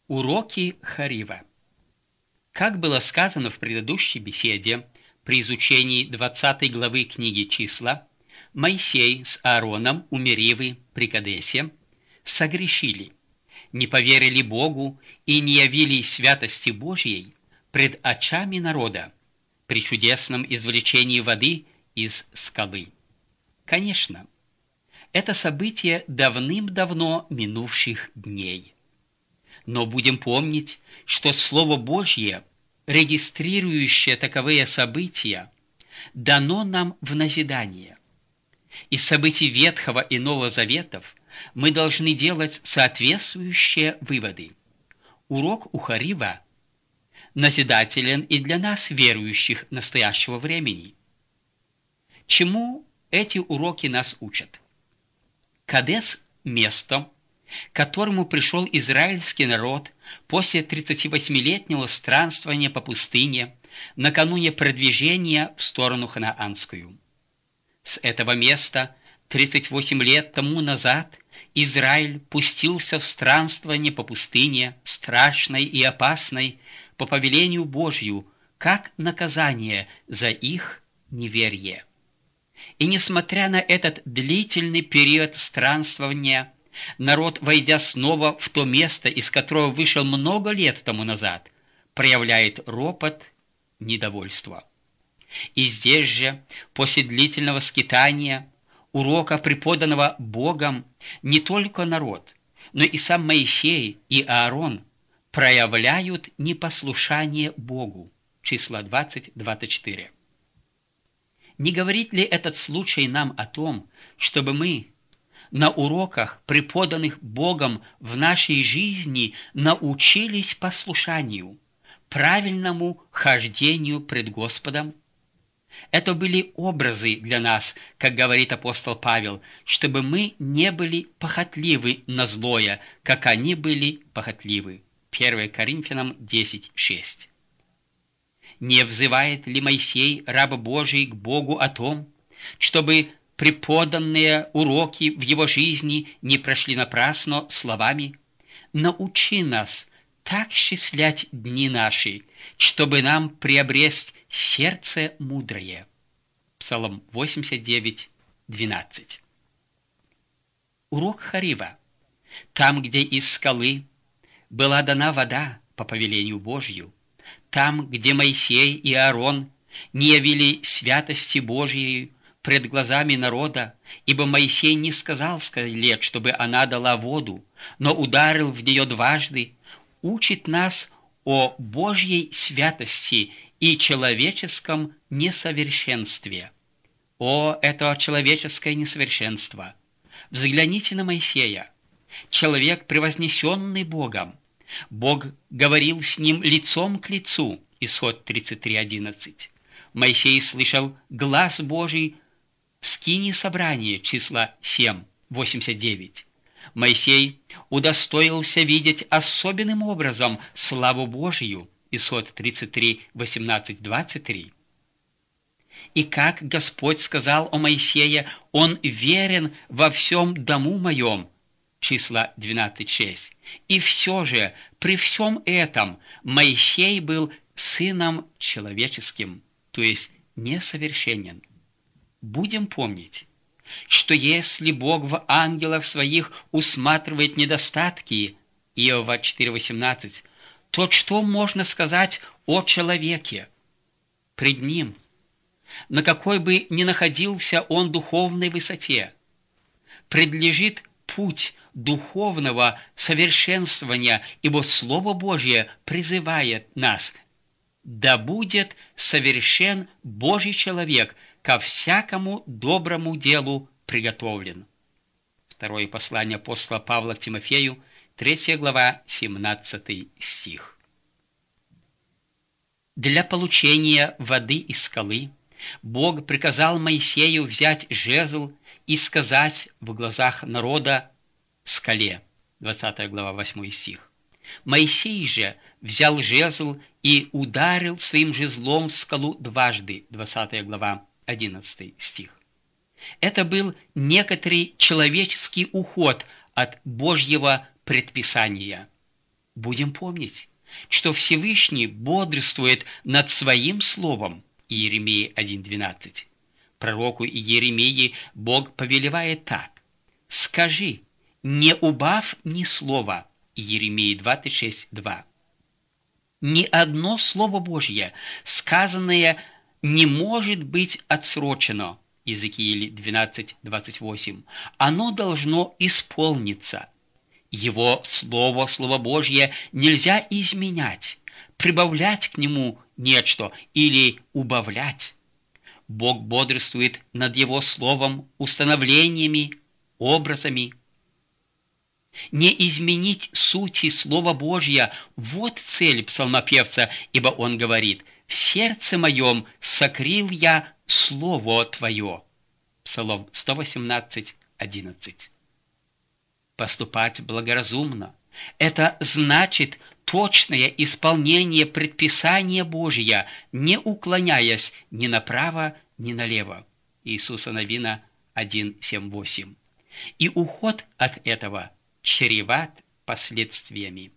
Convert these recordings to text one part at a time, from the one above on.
Уроки Хорива. Как было сказано в предыдущей беседе, при изучении 20 главы книги «Числа», Моисей с Аароном у Меривы при Кадесе согрешили, не поверили Богу и не явили святости Божьей пред очами народа при чудесном извлечении воды из скалы. Конечно, это событие давным-давно минувших дней. Но будем помнить, что Слово Божье, регистрирующее таковые события, дано нам в назидание. Из событий Ветхого и Нового Заветов мы должны делать соответствующие выводы. Урок у Хорива назидателен и для нас, верующих настоящего времени. Чему эти уроки нас учат? Кадес – место, к которому пришел израильский народ после 38-летнего странствования по пустыне накануне продвижения в сторону ханаанскую. С этого места 38 лет тому назад Израиль пустился в странствование по пустыне, страшной и опасной, по повелению Божью, как наказание за их неверие. И несмотря на этот длительный период странствования, народ, войдя снова в то место, из которого вышел много лет тому назад, проявляет ропот, недовольство. И здесь же, после длительного скитания, урока, преподанного Богом, не только народ, но и сам Моисей и Аарон проявляют непослушание Богу. Числа 20-24. Не говорит ли этот случай нам о том, чтобы мы на уроках, преподанных Богом в нашей жизни, научились послушанию, правильному хождению пред Господом? Это были образы для нас, как говорит апостол Павел, чтобы мы не были похотливы на злое, как они были похотливы. 1 Коринфянам 10:6. Не взывает ли Моисей, раб Божий, к Богу о том, чтобы преподанные уроки в его жизни не прошли напрасно словами: «Научи нас так счислять дни наши, чтобы нам приобресть сердце мудрое». Псалом 89:12. Урок Хорива. Там, где из скалы была дана вода по повелению Божью, там, где Моисей и Аарон не явили святости Божьей пред глазами народа, ибо Моисей не сказал скале, чтобы она дала воду, но ударил в нее дважды, учит нас о Божьей святости и человеческом несовершенстве. О, это человеческое несовершенство! Взгляните на Моисея. Человек, превознесенный Богом. Бог говорил с ним лицом к лицу. Исход 33:11. Моисей слышал глас Божий в скинии собрания. Числа 7:89. Моисей удостоился видеть особенным образом славу Божию. Исход 33:18-23. И как Господь сказал о Моисее: «Он верен во всем дому моем». Числа 12:6. И все же, при всем этом, Моисей был сыном человеческим, то есть несовершенен. Будем помнить, что если Бог в ангелах своих усматривает недостатки, Иова 4:18, то что можно сказать о человеке? Пред ним, на какой бы ни находился он духовной высоте, предлежит путь духовного совершенствования, ибо Слово Божье призывает нас: «Да будет совершен Божий человек, ко всякому доброму делу приготовлен». Второе послание апостола Павла к Тимофею, 3 глава, 17 стих. Для получения воды из скалы Бог приказал Моисею взять жезл и сказать в глазах народа скале. 20 глава, 8 стих. Моисей же взял жезл и ударил своим жезлом в скалу дважды. 20 глава, 11 стих. Это был некоторый человеческий уход от Божьего предписания. Будем помнить, что Всевышний бодрствует над Своим Словом, Иеремии 1:12. Пророку Иеремии Бог повелевает так: «Скажи, не убавь ни слова», Иеремии 26:2. Ни одно Слово Божье, сказанное, не может быть отсрочено, Иезекииле 12:28. Оно должно исполниться. Его Слово, Слово Божье, нельзя изменять, прибавлять к нему нечто или убавлять. Бог бодрствует над Его Словом, установлениями, образами. Не изменить сути Слова Божья – вот цель псалмопевца, ибо он говорит: «В сердце моем сокрил я Слово Твое». Псалом 118:11. Поступать благоразумно – это значит точное исполнение предписания Божия, не уклоняясь ни направо, ни налево. Иисуса Навина 1:7-8. И уход от этого чреват последствиями.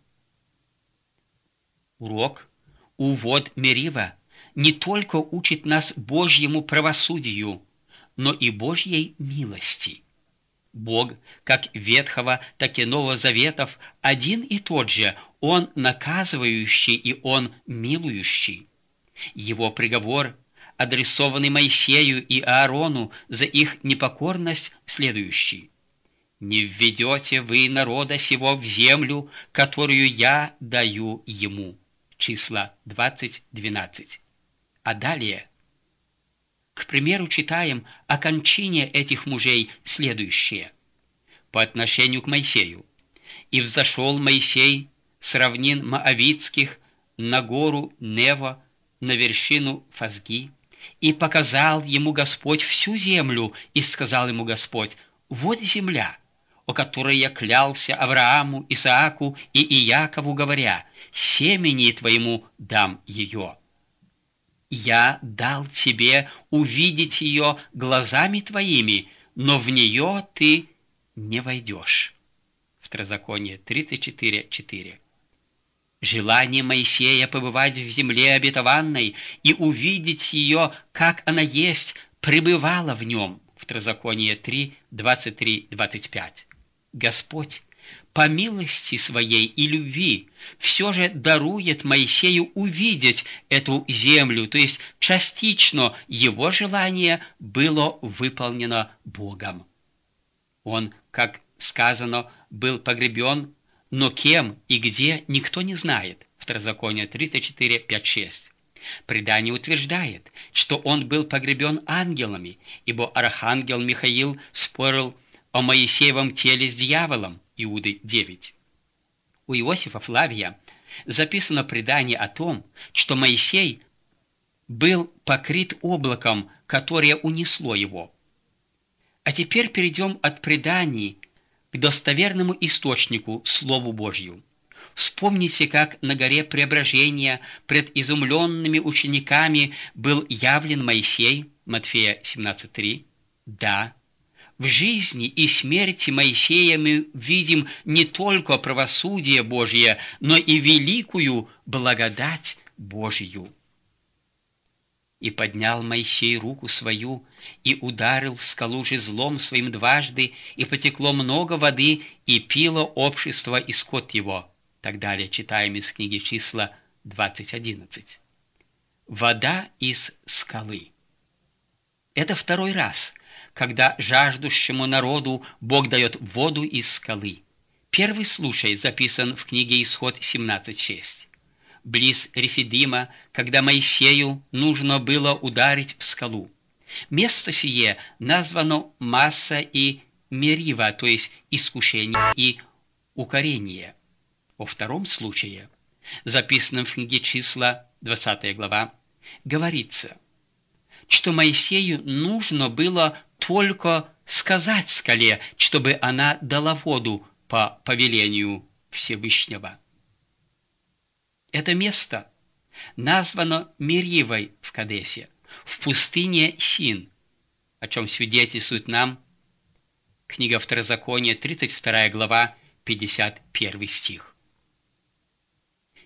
Урок «Увод Мерива» не только учит нас Божьему правосудию, но и Божьей милости. Бог, как Ветхого, так и Нового Заветов, один и тот же, Он наказывающий и Он милующий. Его приговор, адресованный Моисею и Аарону за их непокорность, следующий: «Не введете вы народа сего в землю, которую я даю ему». Числа 20:12. А далее, к примеру, читаем о кончине этих мужей следующее. По отношению к Моисею: «И взошел Моисей с равнин Моавитских на гору Нево, на вершину Фазги, и показал ему Господь всю землю, и сказал ему Господь: вот земля, о которой я клялся Аврааму, Исааку и Иакову, говоря: семени твоему дам ее. Я дал тебе увидеть ее глазами твоими, но в нее ты не войдешь». Второзаконие 34:4. Желание Моисея побывать в земле обетованной и увидеть ее, как она есть, пребывало в нем. Второзаконие 3:23-25. Господь по милости Своей и любви все же дарует Моисею увидеть эту землю, то есть частично его желание было выполнено Богом. Он, как сказано, был погребен, но кем и где никто не знает. Второзаконие 34:5-6. Предание утверждает, что он был погребен ангелами, ибо архангел Михаил спорил о Моисеевом теле с дьяволом. Иуды 9. У Иосифа Флавия записано предание о том, что Моисей был покрыт облаком, которое унесло его. А теперь перейдем от преданий к достоверному источнику, Слову Божью. Вспомните, как на горе Преображения пред изумленными учениками был явлен Моисей, Матфея 17:3. Да, в жизни и смерти Моисея мы видим не только правосудие Божие, но и великую благодать Божию. «И поднял Моисей руку свою, и ударил в скалу жезлом своим дважды, и потекло много воды, и пило общество и скот его». Так далее читаем из книги Числа 20:11. Вода из скалы. Это второй раз, когда жаждущему народу Бог дает воду из скалы. Первый случай записан в книге Исход 17:6. Близ Рефидима, когда Моисею нужно было ударить в скалу. Место сие названо Масса и Мерива, то есть искушение и укорение. О втором случае, записанном в книге Числа 20 глава, говорится, что Моисею нужно было только сказать скале, чтобы она дала воду по повелению Всевышнего. Это место названо Меривой в Кадесе, в пустыне Син, о чем свидетельствует нам книга Второзакония, 32 глава, 51 стих.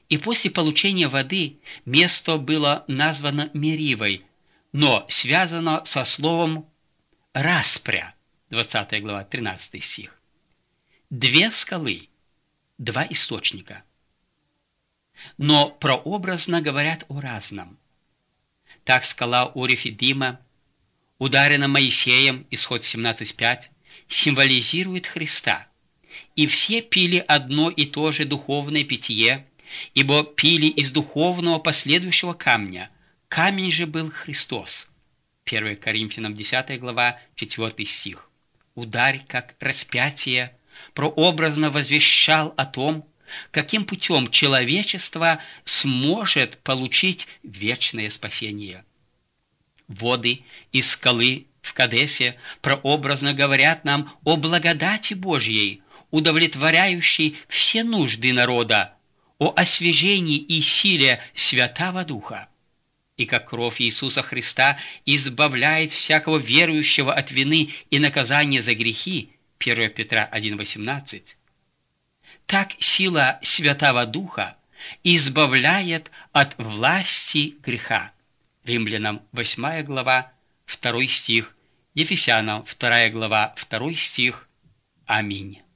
И после получения воды место было названо Меривой, но связано со словом «распря», 20 глава, 13 стих. Две скалы, два источника. Но прообразно говорят о разном. Так скала у Рефидима, ударена Моисеем, исход 17.5, символизирует Христа. И все пили одно и то же духовное питье, ибо пили из духовного последующего камня. Камень же был Христос. 1 Коринфянам 10 глава, 4 стих. Ударь, как распятие, прообразно возвещал о том, каким путем человечество сможет получить вечное спасение. Воды из скалы в Кадесе прообразно говорят нам о благодати Божьей, удовлетворяющей все нужды народа, о освяжении и силе Святаго Духа. И как кровь Иисуса Христа избавляет всякого верующего от вины и наказания за грехи, 1 Петра 1,18, так сила Святаго Духа избавляет от власти греха. Римлянам 8 глава, 2 стих, Ефесянам 2 глава, 2 стих. Аминь.